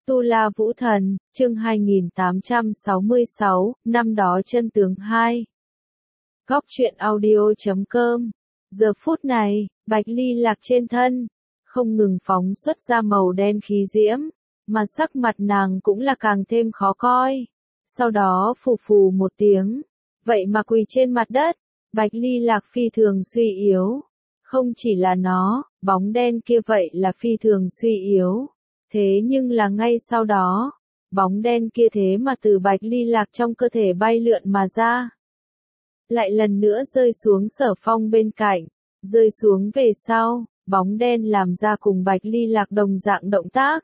Tu La Vũ Thần, chương 2866, năm đó chân tướng 2. Góc truyện audio.com. Giờ phút này, bạch ly lạc trên thân, không ngừng phóng xuất ra màu đen khí diễm, mà sắc mặt nàng cũng là càng thêm khó coi. Sau đó phù phù một tiếng, vậy mà quỳ trên mặt đất, bạch ly lạc phi thường suy yếu. Không chỉ là nó, bóng đen kia vậy là phi thường suy yếu. Thế nhưng là ngay sau đó, bóng đen kia thế mà từ bạch ly lạc trong cơ thể bay lượn mà ra. Lại lần nữa rơi xuống Sở Phong bên cạnh, rơi xuống về sau, bóng đen làm ra cùng bạch ly lạc đồng dạng động tác.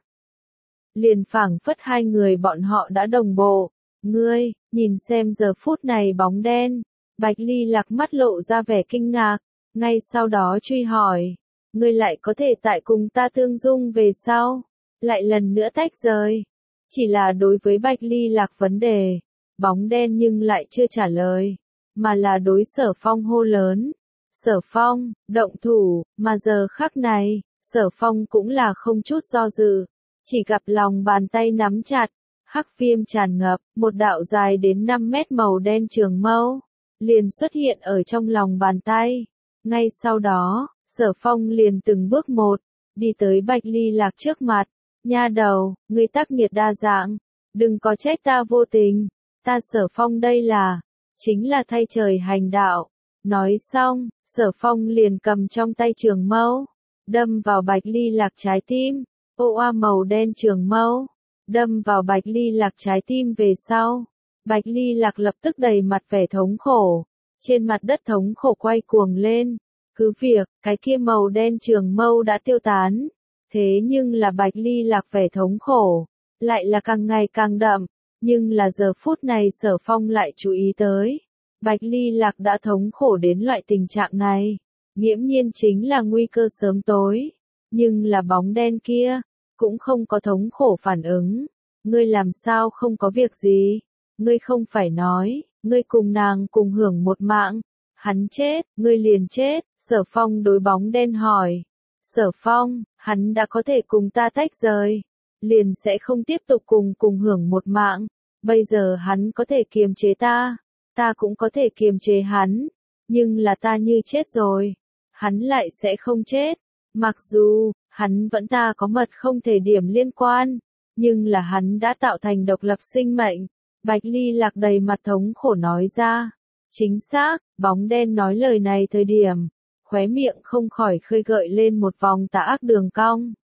Liền phảng phất hai người bọn họ đã đồng bộ. Ngươi, nhìn xem giờ phút này bóng đen, bạch ly lạc mắt lộ ra vẻ kinh ngạc, ngay sau đó truy hỏi, ngươi lại có thể tại cùng ta tương dung về sau, lại lần nữa tách rời. Chỉ là đối với bạch ly lạc vấn đề, bóng đen nhưng lại chưa trả lời, mà là đối Sở Phong hô lớn. Sở Phong, động thủ, mà giờ khắc này, Sở Phong cũng là không chút do dự, chỉ gặp lòng bàn tay nắm chặt, hắc viêm tràn ngập, một đạo dài đến 5 mét màu đen trường mâu, liền xuất hiện ở trong lòng bàn tay. Ngay sau đó, Sở Phong liền từng bước một, đi tới bạch ly lạc trước mặt. Nha đầu, ngươi tác nghiệt đa dạng, đừng có trách ta vô tình, ta Sở Phong đây chính là thay trời hành đạo. Nói xong, Sở Phong liền cầm trong tay trường mâu, đâm vào bạch ly lạc trái tim. Oa màu đen trường mâu, đâm vào bạch ly lạc trái tim về sau. Bạch ly lạc lập tức đầy mặt vẻ thống khổ, trên mặt đất thống khổ quay cuồng lên. Cứ việc, cái kia màu đen trường mâu đã tiêu tán. Thế nhưng là bạch ly lạc vẻ thống khổ, lại là càng ngày càng đậm. Nhưng là giờ phút này Sở Phong lại chú ý tới. Bạch ly lạc đã thống khổ đến loại tình trạng này. Nghiễm nhiên chính là nguy cơ sớm tối. Nhưng là bóng đen kia, cũng không có thống khổ phản ứng. Ngươi làm sao không có việc gì? Ngươi không phải nói, ngươi cùng nàng cùng hưởng một mạng. Hắn chết, ngươi liền chết. Sở Phong đối bóng đen hỏi. Sở Phong, hắn đã có thể cùng ta tách rời, liền sẽ không tiếp tục cùng hưởng một mạng. Bây giờ hắn có thể kiềm chế ta, ta cũng có thể kiềm chế hắn, nhưng là ta như chết rồi, hắn lại sẽ không chết. Mặc dù, hắn vẫn ta có mật không thể điểm liên quan, nhưng là hắn đã tạo thành độc lập sinh mệnh. Bạch ly lạc đầy mặt thống khổ nói ra. Chính xác, bóng đen nói lời này thời điểm, khóe miệng không khỏi khơi gợi lên một vòng tà ác đường cong.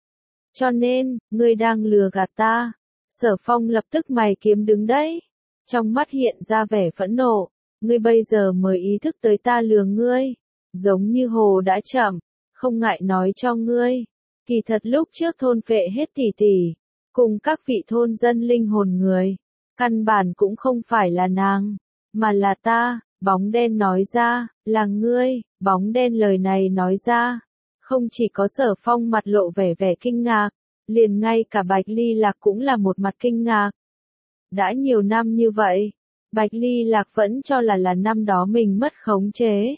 Cho nên, ngươi đang lừa gạt ta. Sở Phong lập tức mày kiếm đứng đấy, trong mắt hiện ra vẻ phẫn nộ. Ngươi bây giờ mới ý thức tới ta lừa ngươi, giống như hồ đã chậm, không ngại nói cho ngươi. Kỳ thật lúc trước thôn phệ hết tỷ tỷ, cùng các vị thôn dân linh hồn người, căn bản cũng không phải là nàng, mà là ta. Bóng đen nói ra, là ngươi. Bóng đen lời này nói ra, không chỉ có Sở Phong mặt lộ vẻ kinh ngạc, liền ngay cả bạch ly lạc cũng là một mặt kinh ngạc. Đã nhiều năm như vậy, bạch ly lạc vẫn cho là năm đó mình mất khống chế,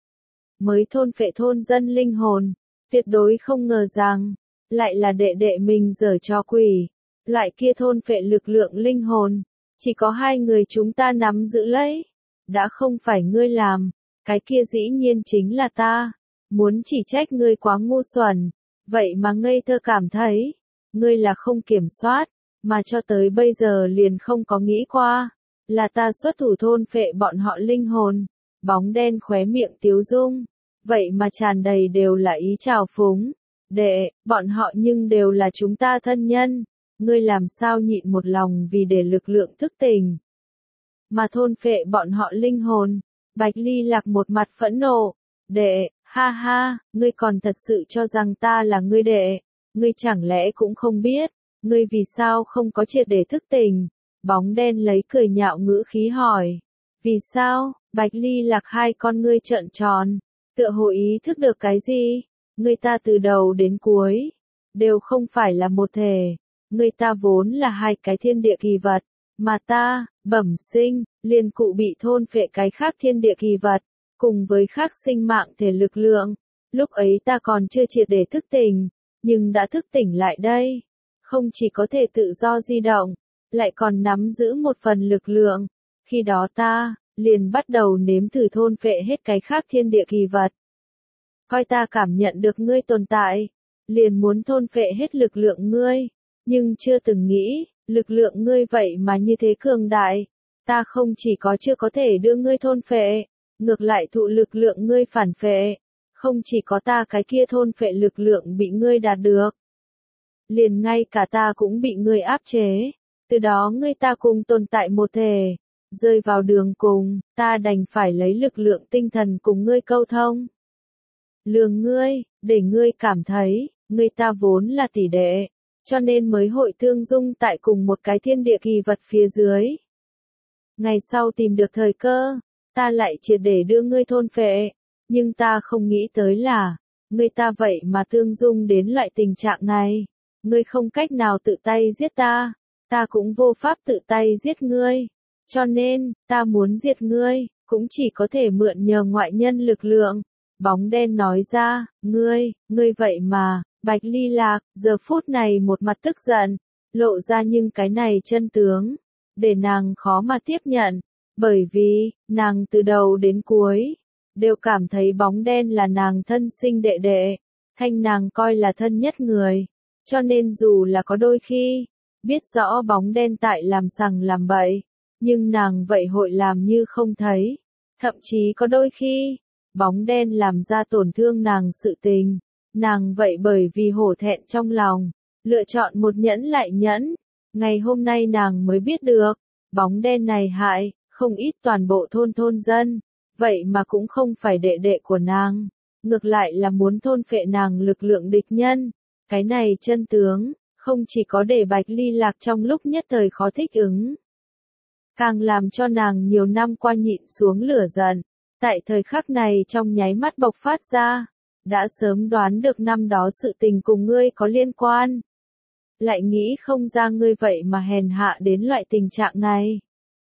mới thôn phệ thôn dân linh hồn, tuyệt đối không ngờ rằng, lại là đệ đệ mình giở trò quỷ. Loại kia thôn phệ lực lượng linh hồn, chỉ có hai người chúng ta nắm giữ lấy. Đã không phải ngươi làm, cái kia dĩ nhiên chính là ta. Muốn chỉ trách ngươi quá ngu xuẩn, vậy mà ngây thơ cảm thấy, ngươi là không kiểm soát, mà cho tới bây giờ liền không có nghĩ qua, là ta xuất thủ thôn phệ bọn họ linh hồn. Bóng đen khóe miệng tiếu dung, vậy mà tràn đầy đều là ý trào phúng. Đệ, bọn họ nhưng đều là chúng ta thân nhân, ngươi làm sao nhịn một lòng vì để lực lượng thức tỉnh mà thôn phệ bọn họ linh hồn. Bạch ly lạc một mặt phẫn nộ. Đệ, ha ha, ngươi còn thật sự cho rằng ta là ngươi đệ, ngươi chẳng lẽ cũng không biết, ngươi vì sao không có triệt để thức tỉnh. Bóng đen lấy cười nhạo ngữ khí hỏi. Vì sao? Bạch ly lạc hai con ngươi trợn tròn, tựa hồ ý thức được cái gì. Ngươi ta từ đầu đến cuối, đều không phải là một thể, ngươi ta vốn là hai cái thiên địa kỳ vật. Mà ta, bẩm sinh, liền cụ bị thôn phệ cái khác thiên địa kỳ vật, cùng với khác sinh mạng thể lực lượng. Lúc ấy ta còn chưa triệt để thức tỉnh, nhưng đã thức tỉnh lại đây. không chỉ có thể tự do di động, lại còn nắm giữ một phần lực lượng. Khi đó ta, liền bắt đầu nếm thử thôn phệ hết cái khác thiên địa kỳ vật. Coi ta cảm nhận được ngươi tồn tại, liền muốn thôn phệ hết lực lượng ngươi, nhưng chưa từng nghĩ, lực lượng ngươi vậy mà như thế cường đại. Ta không chỉ có chưa có thể đưa ngươi thôn phệ, ngược lại thụ lực lượng ngươi phản phệ. Không chỉ có ta cái kia thôn phệ lực lượng bị ngươi đạt được, liền ngay cả ta cũng bị ngươi áp chế. Từ đó ngươi ta cùng tồn tại một thể, rơi vào đường cùng, ta đành phải lấy lực lượng tinh thần cùng ngươi câu thông. Lường ngươi, để ngươi cảm thấy, ngươi ta vốn là tỷ đệ, cho nên mới hội tương dung tại cùng một cái thiên địa kỳ vật phía dưới. Ngày sau tìm được thời cơ, ta lại triệt để đưa ngươi thôn phệ, nhưng ta không nghĩ tới là, ngươi ta vậy mà tương dung đến loại tình trạng này. Ngươi không cách nào tự tay giết ta, ta cũng vô pháp tự tay giết ngươi. Cho nên, ta muốn diệt ngươi, cũng chỉ có thể mượn nhờ ngoại nhân lực lượng. Bóng đen nói ra, ngươi vậy mà, Bạch Ly Lạc, giờ phút này một mặt tức giận, lộ ra nhưng cái này chân tướng, để nàng khó mà tiếp nhận, bởi vì, nàng từ đầu đến cuối, đều cảm thấy bóng đen là nàng thân sinh đệ đệ, thanh nàng coi là thân nhất người, cho nên dù là có đôi khi, biết rõ bóng đen tại làm sằng làm bậy, nhưng nàng vậy hội làm như không thấy, thậm chí có đôi khi, bóng đen làm ra tổn thương nàng sự tình, nàng vậy bởi vì hổ thẹn trong lòng, lựa chọn một nhẫn lại nhẫn, ngày hôm nay nàng mới biết được, bóng đen này hại, không ít toàn bộ thôn dân, vậy mà cũng không phải đệ đệ của nàng, ngược lại là muốn thôn phệ nàng lực lượng địch nhân, cái này chân tướng, không chỉ có để Bạch Ly Lạc trong lúc nhất thời khó thích ứng, càng làm cho nàng nhiều năm qua nhịn xuống lửa giận. Tại thời khắc này trong nháy mắt bộc phát ra, đã sớm đoán được năm đó sự tình cùng ngươi có liên quan. Lại nghĩ không ra ngươi vậy mà hèn hạ đến loại tình trạng này.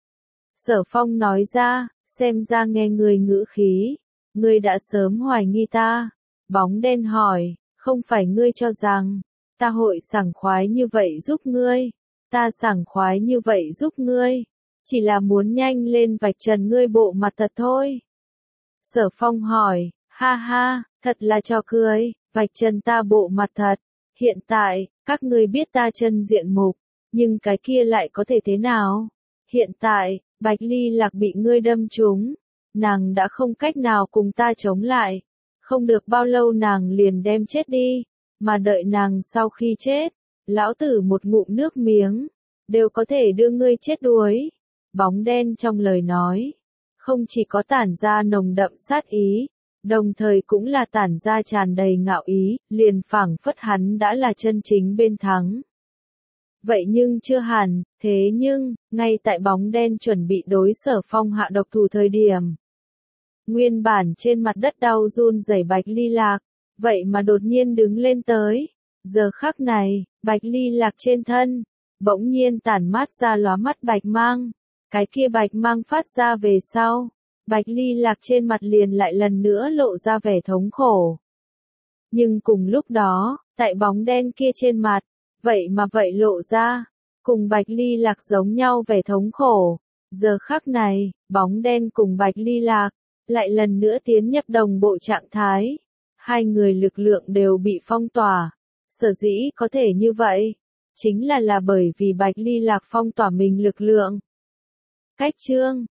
Sở Phong nói ra, xem ra nghe ngươi ngữ khí, ngươi đã sớm hoài nghi ta. Bóng đen hỏi, không phải ngươi cho rằng, ta hội sảng khoái như vậy giúp ngươi, ta sảng khoái như vậy giúp ngươi, chỉ là muốn nhanh lên vạch trần ngươi bộ mặt thật thôi. Sở Phong hỏi, ha ha, thật là trò cười, vạch trần ta bộ mặt thật. Hiện tại, các ngươi biết ta chân diện mục, nhưng cái kia lại có thể thế nào? Hiện tại, Bạch Ly Lạc bị ngươi đâm trúng, nàng đã không cách nào cùng ta chống lại. Không được bao lâu nàng liền đem chết đi, mà đợi nàng sau khi chết, lão tử một ngụm nước miếng, đều có thể đưa ngươi chết đuối. Bóng đen trong lời nói, không chỉ có tản ra nồng đậm sát ý, đồng thời cũng là tản ra tràn đầy ngạo ý, liền phảng phất hắn đã là chân chính bên thắng. Vậy nhưng chưa hẳn, thế nhưng, ngay tại bóng đen chuẩn bị đối Sở Phong hạ độc thủ thời điểm. Nguyên bản trên mặt đất đau run rẩy Bạch Ly Lạc, vậy mà đột nhiên đứng lên tới. Giờ khắc này, Bạch Ly Lạc trên thân, bỗng nhiên tản mát ra lóa mắt bạch mang. Cái kia bạch mang phát ra về sau, Bạch Ly Lạc trên mặt liền lại lần nữa lộ ra vẻ thống khổ. Nhưng cùng lúc đó, tại bóng đen kia trên mặt, vậy mà vậy lộ ra, cùng Bạch Ly Lạc giống nhau vẻ thống khổ. Giờ khắc này, bóng đen cùng Bạch Ly Lạc, lại lần nữa tiến nhập đồng bộ trạng thái. Hai người lực lượng đều bị phong tỏa. Sở dĩ có thể như vậy, chính là bởi vì Bạch Ly Lạc phong tỏa mình lực lượng. Cách chương